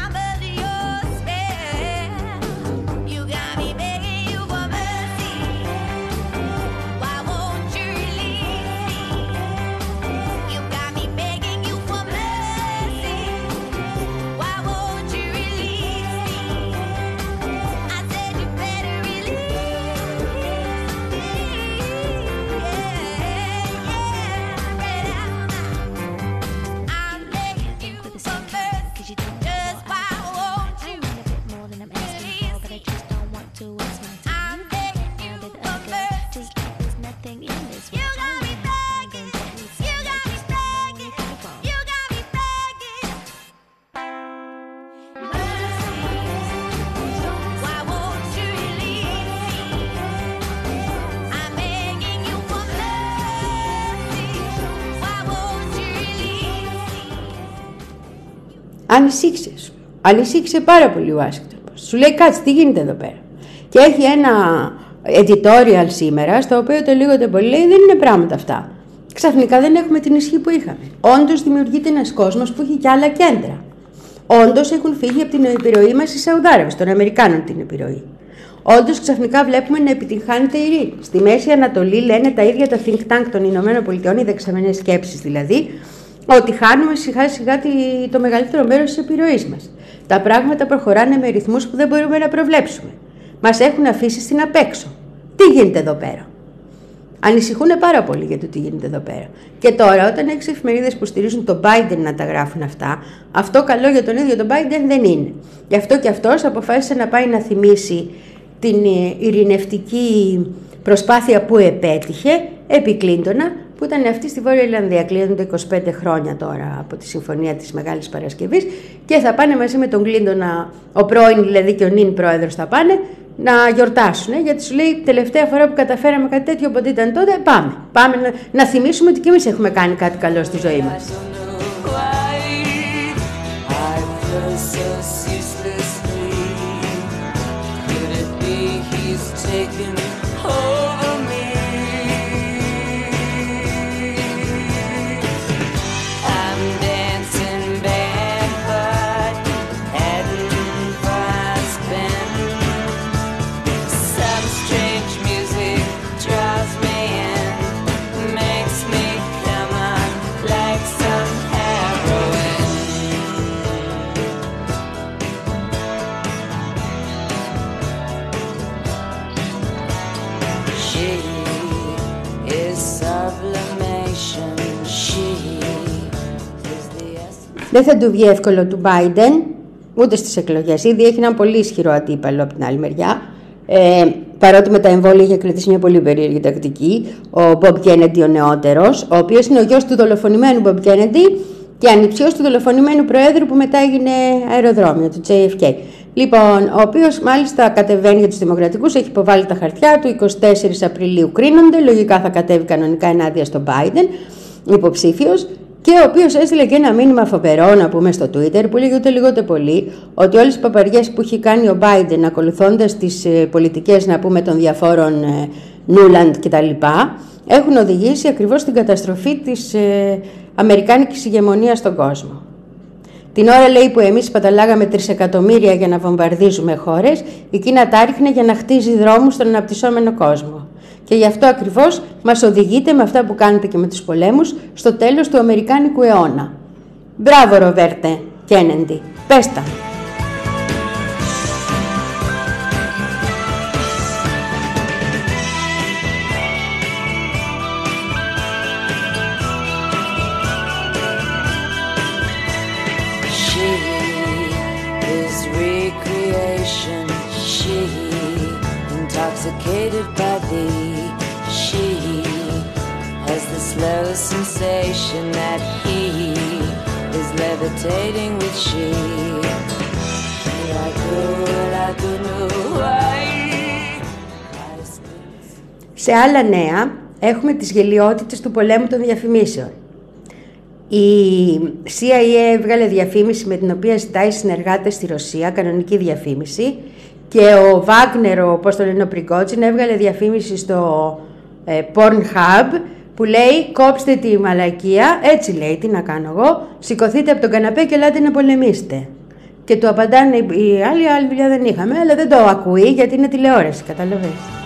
ανησύχησε. Ανησύχησε πάρα πολύ ο Washington Post. Σου λέει κάτσε, τι γίνεται εδώ πέρα. Και έχει ένα editorial σήμερα, στο οποίο το λίγο το πολύ λέει δεν είναι πράγματα αυτά. Ξαφνικά δεν έχουμε την ισχύ που είχαμε. Όντως δημιουργείται ένας κόσμος που έχει και άλλα κέντρα. Όντως έχουν φύγει από την επιρροή μας οι Σαουδάραβες, των Αμερικάνων την επιρροή. Όντως ξαφνικά βλέπουμε να επιτυγχάνεται η ειρήνη. Στη Μέση Ανατολή λένε τα ίδια τα think tank των Ηνωμένων Πολιτειών, οι δεξαμενές σκέψεις δηλαδή, ότι χάνουμε σιγά σιγά το μεγαλύτερο μέρος της επιρροής μας. Τα πράγματα προχωράνε με ρυθμούς που δεν μπορούμε να προβλέψουμε. Μας έχουν αφήσει στην απέξω. Τι γίνεται εδώ πέρα. Ανησυχούν πάρα πολύ για το τι γίνεται εδώ πέρα. Και τώρα, όταν έχεις εφημερίδες που στηρίζουν τον Biden να τα γράφουν αυτά, αυτό καλό για τον ίδιο τον Biden δεν είναι. Γι' αυτό και αυτός αποφάσισε να πάει να θυμίσει την ειρηνευτική προσπάθεια που επέτυχε επί Κλίντονα, που ήταν αυτή στη Βόρεια Ιρλανδία. Κλείνονται είκοσι πέντε χρόνια τώρα από τη Συμφωνία της Μεγάλης Παρασκευής και θα πάνε μαζί με τον Κλίντονα, ο πρώην δηλαδή και ο νυν πρόεδρος θα πάνε, να γιορτάσουν, γιατί σου λέει τελευταία φορά που καταφέραμε κάτι τέτοιο, όποτε ήταν τότε, πάμε. Πάμε να, να θυμίσουμε ότι και εμείς έχουμε κάνει κάτι καλό στη ζωή μας. Δεν θα του βγει εύκολο του Biden, ούτε στις εκλογές. Ήδη έχει έναν πολύ ισχυρό αντίπαλο από την άλλη μεριά. Ε, παρότι με τα εμβόλια είχε κρατήσει μια πολύ περίεργη τακτική, ο Bob Kennedy ο νεότερος, ο οποίος είναι ο γιος του δολοφονημένου Bob Kennedy και ανιψιός του δολοφονημένου Προέδρου που μετά έγινε αεροδρόμιο, του τζέι εφ κέι. Λοιπόν, ο οποίος μάλιστα κατεβαίνει για τους Δημοκρατικούς, έχει υποβάλει τα χαρτιά του, εικοστή τέταρτη Απριλίου κρίνονται, λογικά θα κατέβει κανονικά ενάντια στον Biden, υποψήφιος. Και ο οποίος έστειλε και ένα μήνυμα φοβερό, να πούμε, στο Twitter, που λέγεται ούτε λίγο ούτε πολύ, ότι όλες οι παπαριές που έχει κάνει ο Biden, ακολουθώντας τις ε, πολιτικές, να πούμε, των διαφόρων ε, Νούλαντ κτλ., έχουν οδηγήσει ακριβώς στην καταστροφή της ε, αμερικάνικης ηγεμονίας στον κόσμο. Την ώρα, λέει, που εμείς παταλάγαμε τρισεκατομμύρια για να βομβαρδίζουμε χώρες, η Κίνα τα ρίχνε για να χτίζει δρόμους στον αναπτυσσόμενο κόσμο. Και γι' αυτό ακριβώς μας οδηγείτε με αυτά που κάνετε και με τους πολέμους στο τέλος του Αμερικάνικου αιώνα. Μπράβο, Ροβέρτε Κένεντι. Πες τα. Intoxicated by thee, she has the slow sensation that he is levitating with she. Σε άλλα νέα έχουμε τις γελοιότητες του πολέμου των διαφημίσεων. Η σι άι έι έβγαλε διαφήμιση με την οποία ζητάει συνεργάτες στη Ρωσία, κανονική διαφήμιση, και ο Βάγνερ, ο, πώς το λένε, ο Πριγκότσιν, έβγαλε διαφήμιση στο ε, Pornhub που λέει «Κόψτε τη μαλακία», έτσι λέει, τι να κάνω εγώ, «σηκωθείτε από τον καναπέ και ελάτε να πολεμήσετε». Και του απαντάνε οι άλλοι, άλλη δουλειά δεν είχαμε, αλλά δεν το ακούει γιατί είναι τηλεόραση, καταλαβαίνεις.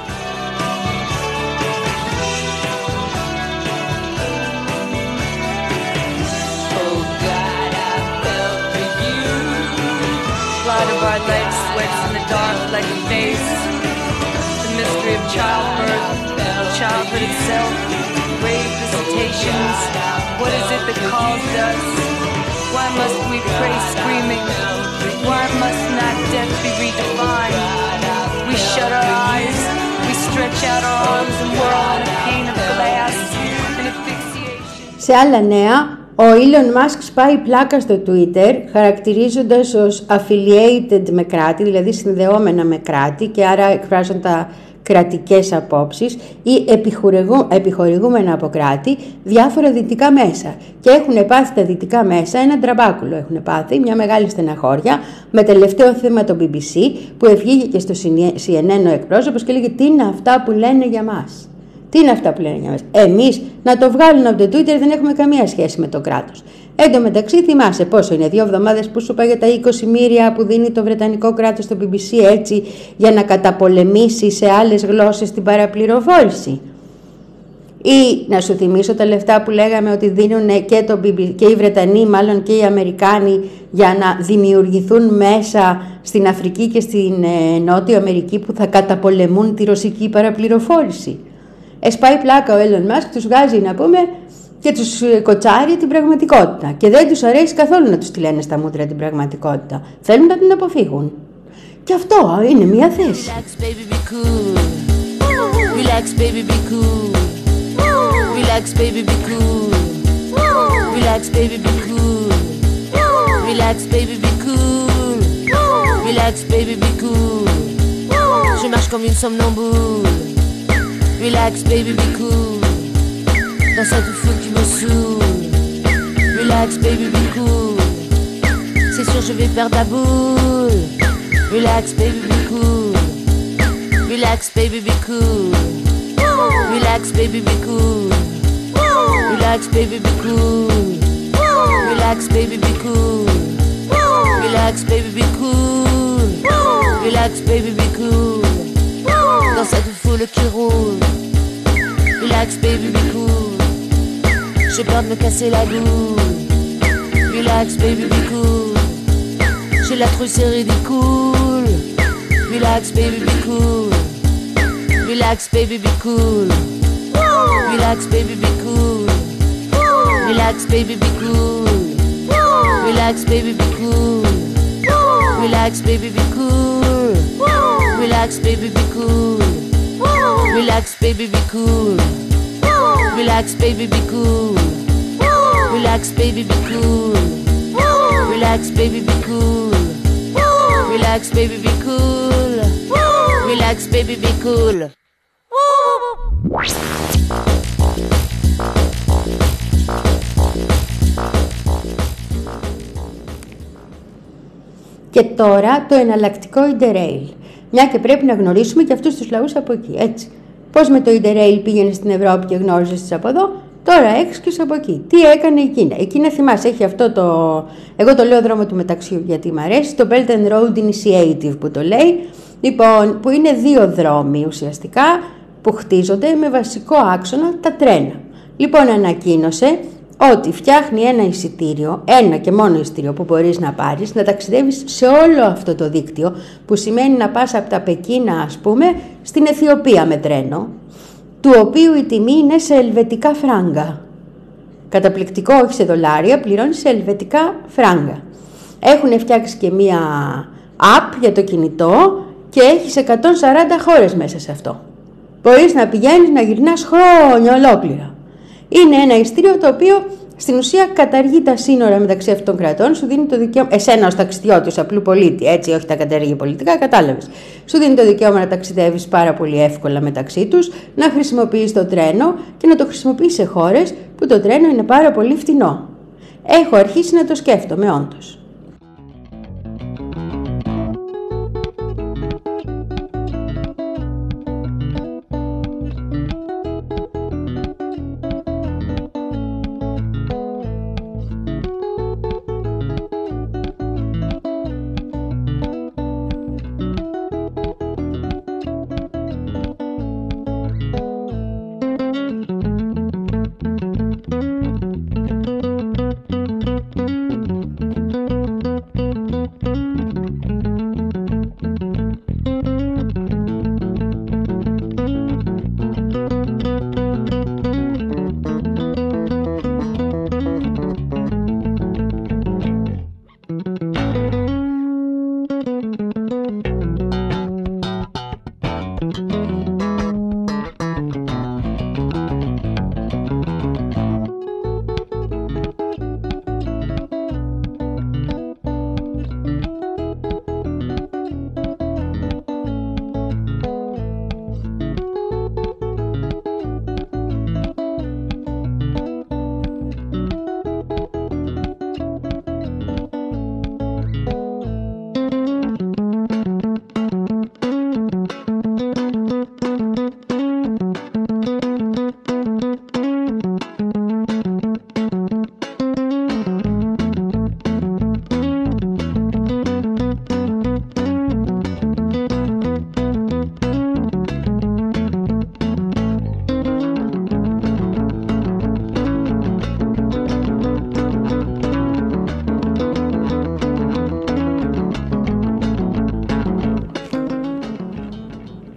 Like a face, the mystery of childbirth, childhood itself, grave visitations. What is it that calls us? Why must we pray screaming? Why must not death be redefined? We shut our eyes, we stretch out our arms and whirl in a pane of glass, in asphyxiation. Σε άλλα νέα, ο Elon Musk σπάει πλάκα στο Twitter, χαρακτηρίζοντας ως affiliated με κράτη, δηλαδή συνδεόμενα με κράτη, και άρα εκφράζουν τα κρατικές απόψεις ή επιχορηγούμενα από κράτη διάφορα δυτικά μέσα. Και έχουν πάθει τα δυτικά μέσα ένα τραμπάκουλο. Έχουν πάθει μια μεγάλη στεναχώρια με τελευταίο θέμα το μπι μπι σι που ευγήκε και στο σι εν εν ο εκπρόσωπος και λέγε τι είναι αυτά που λένε για μας. Τι είναι αυτά που λένε για μας. Εμείς να το βγάλουν από το Twitter δεν έχουμε καμία σχέση με το κράτος. Εν τω μεταξύ, θυμάσαι πόσο είναι, δύο εβδομάδες που σου είπα για τα είκοσι μοίρια που δίνει το Βρετανικό κράτος στο μπι μπι σι έτσι για να καταπολεμήσει σε άλλες γλώσσες την παραπληροφόρηση. Ή να σου θυμίσω τα λεφτά που λέγαμε ότι δίνουν και, το μπι μπι, και οι Βρετανοί μάλλον και οι Αμερικάνοι για να δημιουργηθούν μέσα στην Αφρική και στην ε, Νότιο Αμερική που θα καταπολεμούν τη ρωσική παραπληροφόρηση. Εσπάει πλάκα ο Elon Musk, τους βγάζει να πούμε και τους κοτσάρει την πραγματικότητα. Και δεν τους αρέσει καθόλου να τους τη λένε στα μούτρα την πραγματικότητα. Θέλουν να την αποφύγουν. Και αυτό είναι μια θέση. Relax baby be cool. Relax baby be cool. Relax baby be cool. Relax baby be cool. Relax baby be cool. Relax baby be cool. Je marche comme une somnambule. Relax baby be cool. Dans cette foule qui me saoule. Relax baby be cool. C'est sûr je vais perdre la boule. Relax baby be cool. Relax baby be cool. Relax baby be cool. Relax baby be cool. Relax baby be cool. Relax baby be cool. Relax baby be cool. Dans cette foule qui roule. Relax baby be cool. J'ai peur de me casser la boule. Relax baby be cool. J'ai la trouille c'est ridicule. Relax baby be cool. Relax baby be cool. Relax baby be cool. Relax baby be cool. Relax baby be cool. Relax baby be cool. Relax baby be cool. Relax baby be cool. Relax baby be cool. Relax baby be cool. Relax baby be cool. Relax baby be cool. Relax baby be cool. Και τώρα το εναλλακτικό Interrail. Μια και πρέπει να γνωρίσουμε και αυτούς τους λαούς από εκεί, έτσι. Πώς με το Interrail πήγαινε στην Ευρώπη και γνώριζες τις από εδώ, τώρα έχεις και από εκεί. Τι έκανε η Κίνα. Η Κίνα θυμάσαι, έχει αυτό το. Εγώ το λέω δρόμο του μεταξιού γιατί μου αρέσει, το Belt and Road Initiative που το λέει. Λοιπόν, που είναι δύο δρόμοι ουσιαστικά που χτίζονται με βασικό άξονα τα τρένα. Λοιπόν, ανακοίνωσε ότι φτιάχνει ένα εισιτήριο, ένα και μόνο εισιτήριο που μπορείς να πάρεις, να ταξιδεύεις σε όλο αυτό το δίκτυο, που σημαίνει να πας από τα Πεκίνα, ας πούμε, στην Αιθιοπία με τρένο, του οποίου η τιμή είναι σε ελβετικά φράγκα. Καταπληκτικό, όχι σε δολάρια, πληρώνεις σε ελβετικά φράγκα. Έχουν φτιάξει και μία app για το κινητό και έχεις εκατόν σαράντα χώρες μέσα σε αυτό. Μπορείς να πηγαίνεις να γυρνάς χρόνια ολόκληρα. Είναι ένα εισιτήριο το οποίο στην ουσία καταργεί τα σύνορα μεταξύ αυτών των κρατών, σου δίνει το δικαίωμα, εσένα ως ταξιδιώτη, ως απλού πολίτη, έτσι, όχι τα καταργεί πολιτικά, κατάλαβες. Σου δίνει το δικαίωμα να ταξιδεύεις πάρα πολύ εύκολα μεταξύ τους, να χρησιμοποιείς το τρένο και να το χρησιμοποιείς σε χώρες που το τρένο είναι πάρα πολύ φτηνό. Έχω αρχίσει να το σκέφτομαι όντως.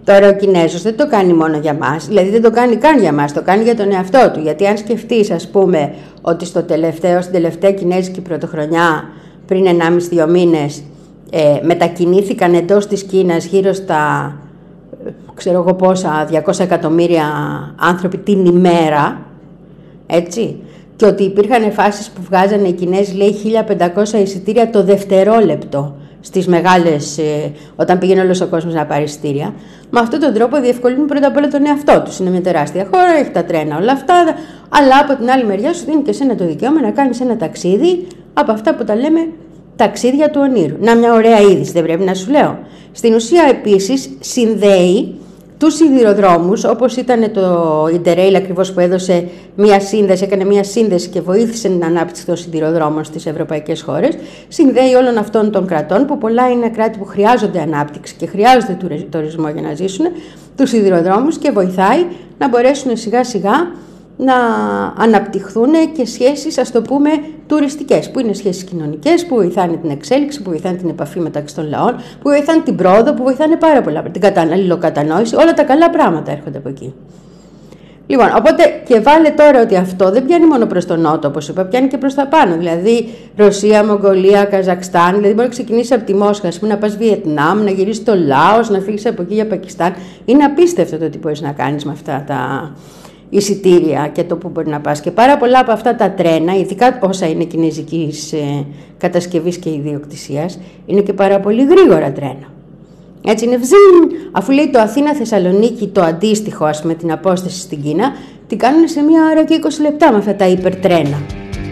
Τώρα ο Κινέζος δεν το κάνει μόνο για μας, δηλαδή δεν το κάνει καν για μας, το κάνει για τον εαυτό του. Γιατί αν σκεφτείς, ας πούμε, ότι στο τελευταίο, στην τελευταία Κινέζικη πρωτοχρονιά, πριν ενάμιση δύο μήνες, ε, μετακινήθηκαν εντός της Κίνας γύρω στα, ξέρω εγώ πόσα, διακόσια εκατομμύρια άνθρωποι την ημέρα, έτσι, και ότι υπήρχαν φάσεις που βγάζανε οι Κινέζοι, λέει, χίλια πεντακόσια εισιτήρια το δευτερόλεπτο στις μεγάλες, ε, όταν πήγαινε όλος ο κόσμος να πάρει εισιτήρια. Με αυτόν τον τρόπο διευκολύνουν πρώτα απ' όλα τον εαυτό τους. Είναι μια τεράστια χώρα, έχει τα τρένα, όλα αυτά, αλλά από την άλλη μεριά σου δίνει και εσένα το δικαίωμα να κάνεις ένα ταξίδι από αυτά που τα λέμε ταξίδια του ονείρου. Να, μια ωραία είδηση, δεν πρέπει να σου λέω. Στην ουσία επίσης συνδέει τους σιδηροδρόμους, όπως ήταν το Interrail ακριβώς που έδωσε μια σύνδεση, έκανε μια σύνδεση και βοήθησε την ανάπτυξη των σιδηροδρόμων στις ευρωπαϊκές χώρες, συνδέει όλων αυτών των κρατών, που πολλά είναι κράτη που χρειάζονται ανάπτυξη και χρειάζονται τουρισμό για να ζήσουν, τους σιδηροδρόμους, και βοηθάει να μπορέσουν σιγά σιγά να αναπτυχθούν και σχέσεις, ας το πούμε, τουριστικές, που είναι σχέσεις κοινωνικές, που βοηθάνε την εξέλιξη, που βοηθάνε την επαφή μεταξύ των λαών, που βοηθάνε την πρόοδο, που βοηθάνε πάρα πολλά, την αλληλοκατανόηση, όλα τα καλά πράγματα έρχονται από εκεί. Λοιπόν, οπότε και βάλε τώρα ότι αυτό δεν πιάνει μόνο προς τον νότο, όπως είπα, πιάνει και προς τα πάνω. Δηλαδή Ρωσία, Μογγολία, Καζακστάν, δηλαδή μπορεί να ξεκινήσει από τη Μόσχα, ας πούμε, να πας Βιετνάμ, να γυρίσεις στο Λάος, να φύγεις από εκεί για Πακιστάν. Είναι απίστευτο το τι μπορείς να κάνεις με αυτά τα εισιτήρια και το που μπορεί να πας. Και πάρα πολλά από αυτά τα τρένα, ειδικά όσα είναι κινέζικης ε, κατασκευής και ιδιοκτησίας, είναι και πάρα πολύ γρήγορα τρένα. Έτσι είναι βζιν, αφού λέει το Αθήνα-Θεσσαλονίκη, το αντίστοιχο, ας πούμε, την απόσταση στην Κίνα, την κάνουν σε μία ώρα και είκοσι λεπτά με αυτά τα υπερτρένα.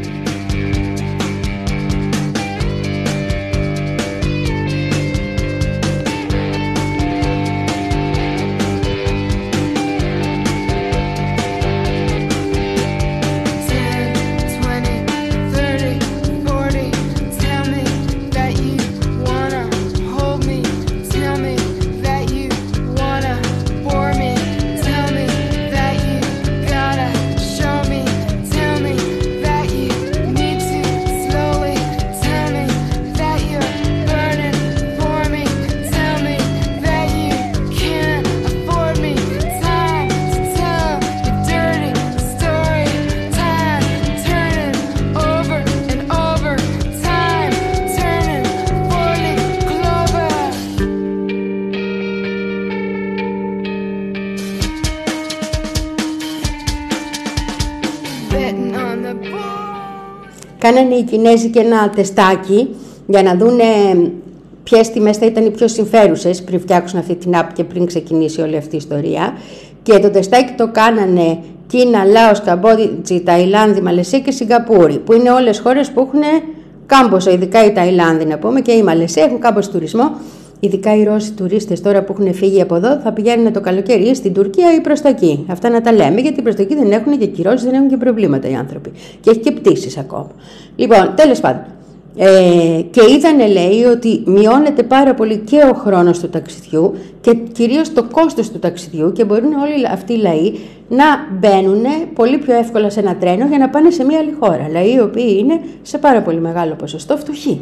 Κάνανε οι Κινέζοι και ένα τεστάκι για να δούνε ποιες τιμές θα ήταν οι πιο συμφέρουσες πριν φτιάξουν αυτή την app και πριν ξεκινήσει όλη αυτή η ιστορία. Και το τεστάκι το κάνανε Κίνα, Λάος, Καμπότζη, Ταϊλάνδη, Μαλαισία και Σιγκαπούρη, που είναι όλες χώρες που έχουν κάμποσο, ειδικά η Ταϊλάνδη να πούμε και η Μαλαισία έχουν κάμποσο τουρισμό. Ειδικά οι Ρώσοι τουρίστες τώρα που έχουν φύγει από εδώ θα πηγαίνουν το καλοκαίρι στην Τουρκία ή προς τα εκεί. Αυτά να τα λέμε, γιατί προς τα εκεί δεν έχουν και κυρώσεις, δεν έχουν και προβλήματα οι άνθρωποι. Και έχει και πτήσεις ακόμα. Λοιπόν, τέλος πάντων. Ε, και είδανε, λέει, ότι μειώνεται πάρα πολύ και ο χρόνος του ταξιδιού και κυρίως το κόστος του ταξιδιού και μπορούν όλοι αυτοί οι λαοί να μπαίνουν πολύ πιο εύκολα σε ένα τρένο για να πάνε σε μια άλλη χώρα. Λαοί οι οποίοι είναι σε πάρα πολύ μεγάλο ποσοστό φτωχοί.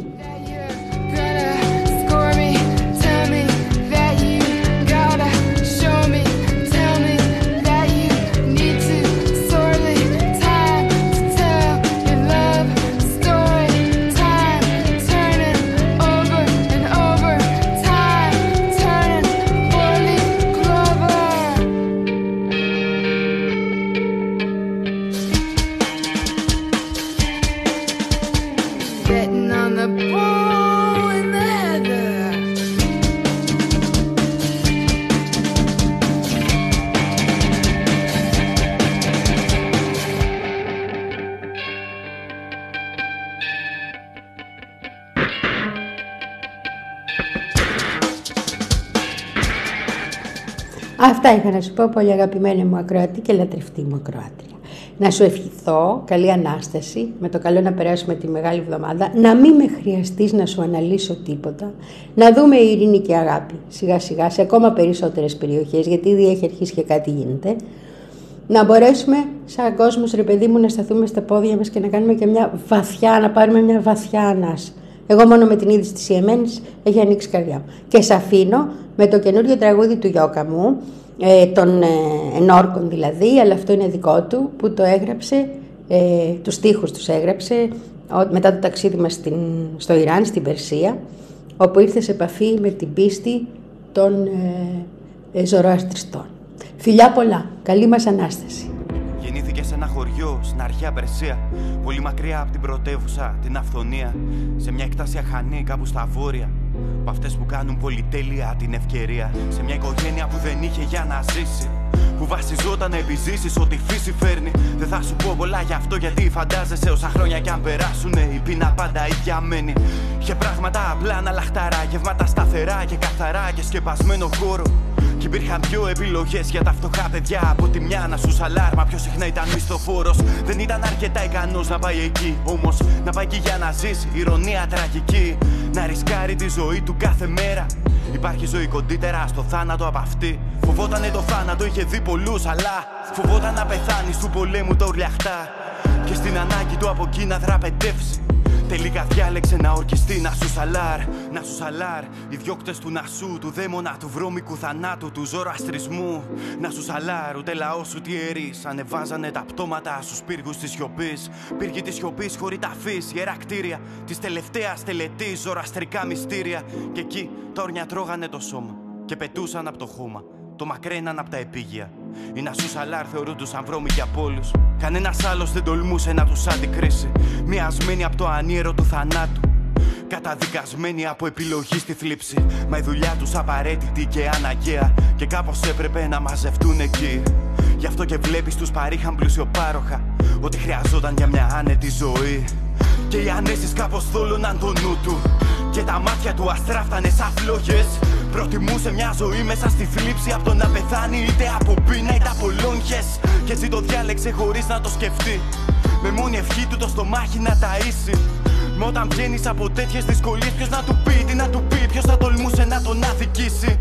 Αυτά είχα να σου πω, πολύ αγαπημένη μου ακροατή και λατρευτή μου ακροάτρια. Να σου ευχηθώ καλή Ανάσταση, με το καλό να περάσουμε τη Μεγάλη Εβδομάδα, να μην με χρειαστείς να σου αναλύσω τίποτα, να δούμε ειρήνη και αγάπη σιγά σιγά σε ακόμα περισσότερες περιοχές, γιατί ήδη έχει αρχίσει και κάτι γίνεται. Να μπορέσουμε σαν κόσμος, ρε παιδί μου, να σταθούμε στα πόδια μας και να κάνουμε και μια βαθιά, να πάρουμε μια βαθιά ανάσα. Εγώ μόνο με την είδηση της Ιεμένης έχει ανοίξει η καρδιά μου. Και σε αφήνω με το καινούριο τραγούδι του Γιώκα μου, ε, των ε, ενόρκων δηλαδή, αλλά αυτό είναι δικό του, που το έγραψε, ε, τους στίχους τους έγραψε μετά το ταξίδι μας στην, στο Ιράν, στην Περσία, όπου ήρθε σε επαφή με την πίστη των ε, ε, Ζωροαστριστών. Φιλιά πολλά, καλή μας Ανάσταση. Γεννήθηκε σε ένα χωριό στην αρχαία Περσία, πολύ μακριά από την πρωτεύουσα, την Αυθονία, σε μια εκτάσια χανή κάπου στα βόρεια, από αυτές που κάνουν πολυτέλεια την ευκαιρία, σε μια οικογένεια που δεν είχε για να ζήσει, που βασιζόταν να επιζήσεις ό,τι η φύση φέρνει. Δεν θα σου πω πολλά γι' αυτό, γιατί φαντάζεσαι όσα χρόνια κι αν περάσουνε η πείνα πάντα ίδια μένει. Είχε πράγματα απλά να λαχταρά, γεύματα σταθερά και καθαρά και σκεπασμένο χώρο. Κι υπήρχαν πιο επιλογές για τα φτωχά παιδιά. Από τη μια να σου σαλάρμα, πιο συχνά ήταν μισθοφόρος. Δεν ήταν αρκετά ικανός να πάει εκεί, όμως να πάει εκεί για να ζήσει ηρωνία τραγική. Να ρισκάρει τη ζωή του κάθε μέρα. Υπάρχει ζωή κοντύτερα στο θάνατο από αυτή. Φοβότανε το θάνατο, είχε δει πολλούς, αλλά φοβόταν να πεθάνει στου πολέμου τα ουρλιαχτά. Και στην ανάγκη του από εκεί να δραπετεύσει, τελικά διάλεξε να ορκιστεί να σου σαλάρ. Να σου σαλάρ, οι διώκτες του νασού, του δαίμονα, του βρώμικου θανάτου, του ζωροαστρισμού. Να σου σαλάρ, ούτε λαός ούτε ιερείς ανεβάζανε τα πτώματα στους πύργους της σιωπής. Πύργοι της σιωπής χωρί ταφής, ιερά κτίρια της τελευταίας τελετής, ζωροαστρικά μυστήρια. Και εκεί τα όρνια τρώγανε το σώμα και πετούσαν από το χώμα, το μακραίναν από τα επίγεια. Οι Νασού Σαλάρ θεωρούντουσαν βρώμικοι από όλους. Κανένας άλλος δεν τολμούσε να τους αντικρίσει, μοιασμένοι από το ανίερο του θανάτου, καταδικασμένοι από επιλογή στη θλίψη. Μα η δουλειά τους απαραίτητη και αναγκαία, και κάπως έπρεπε να μαζευτούν εκεί. Γι' αυτό και βλέπεις τους παρήχαν πλουσιοπάροχα ό,τι χρειαζόταν για μια άνετη ζωή. Και οι ανέσεις κάπως θόλωναν το νου του, και τα μάτια του αστράφτανε σαν φλόγες. Προτιμούσε μια ζωή μέσα στη θλίψη από το να πεθάνει είτε από πείνα είτε από λόγχες. Και έτσι το διάλεξε χωρίς να το σκεφτεί, με μόνη ευχή του το στομάχι να ταΐσει. Μα όταν βγαίνεις από τέτοιες δυσκολίες, ποιος να του πει, τι να του πει, ποιος θα τολμούσε να τον αδικήσει.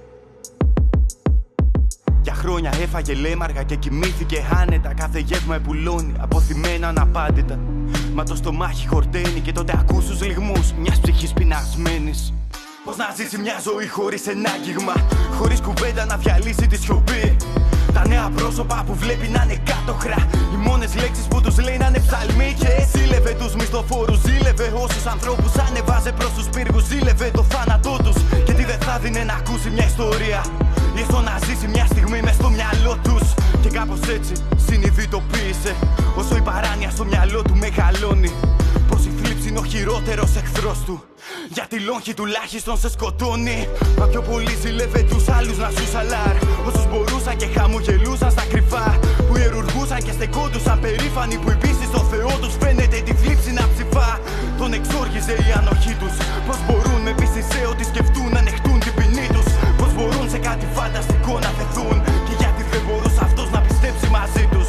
Για χρόνια έφαγε λέμαργα και κοιμήθηκε άνετα. Κάθε γεύμα επουλώνει, αποθυμένα αναπάντητα. Μα το στομάχι χορταίνει και τότε ακούς τους λυγμούς μιας ψυχής πεινασμένης. Πώς να ζήσει μια ζωή χωρίς ένα άγγιγμα, χωρίς κουβέντα να διαλύσει τη σιωπή. Τα νέα πρόσωπα που βλέπει να είναι κάτοχρα, οι μόνες λέξεις που τους λέει να είναι ψαλμοί. Και ζήλευε τους μισθοφόρους, ζήλευε όσους ανθρώπους ανεβάζε προς τους πύργους. Ζήλευε το θάνατό τους, γιατί δεν θα δίνε να ακούσει μια ιστορία, ή έστω να ζήσει μια στιγμή μες στο μυαλό τους. Και κάπως έτσι συνειδητοποίησε, όσο η παράνοια στο μυαλό του μεγαλώνει, πως η θλίψη είναι ο χειρότερος εχθρός του, γιατί λόγχη τουλάχιστον σε σκοτώνει. Μα πιο πολύ ζήλευε τους άλλους να σου σαλάρ, όσους μπορούσαν και χαμογελούσαν στα κρυφά, που ιερουργούσαν και στεκόντουσαν περήφανοι, που η πίστη στο Θεό τους φαίνεται τη θλίψη να ψηφά. Τον εξόργιζε η ανοχή τους, πως μπορούν με πίστη σε ό,τι σκεφτούν να ανεχτούν την ποινή τους, πως μπορούν σε κάτι φανταστικό να θεθούν, και γιατί δεν μπορούσε αυτός να πιστέψει μαζί τους.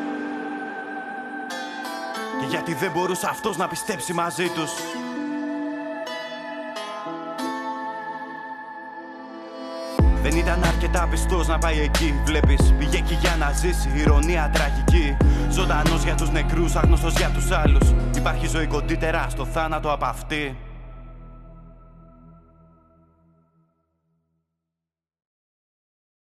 Και γιατί δεν μπορούσε αυτός να πιστέψει μαζί τους. Δεν ήταν αρκετά πιστός να πάει εκεί, βλέπεις, πήγε εκεί για να ζήσει ηρωνία τραγική. Ζωντανός για τους νεκρούς, άγνωστος για τους άλλους. Υπάρχει ζωή κοντύτερα στο θάνατο από αυτή.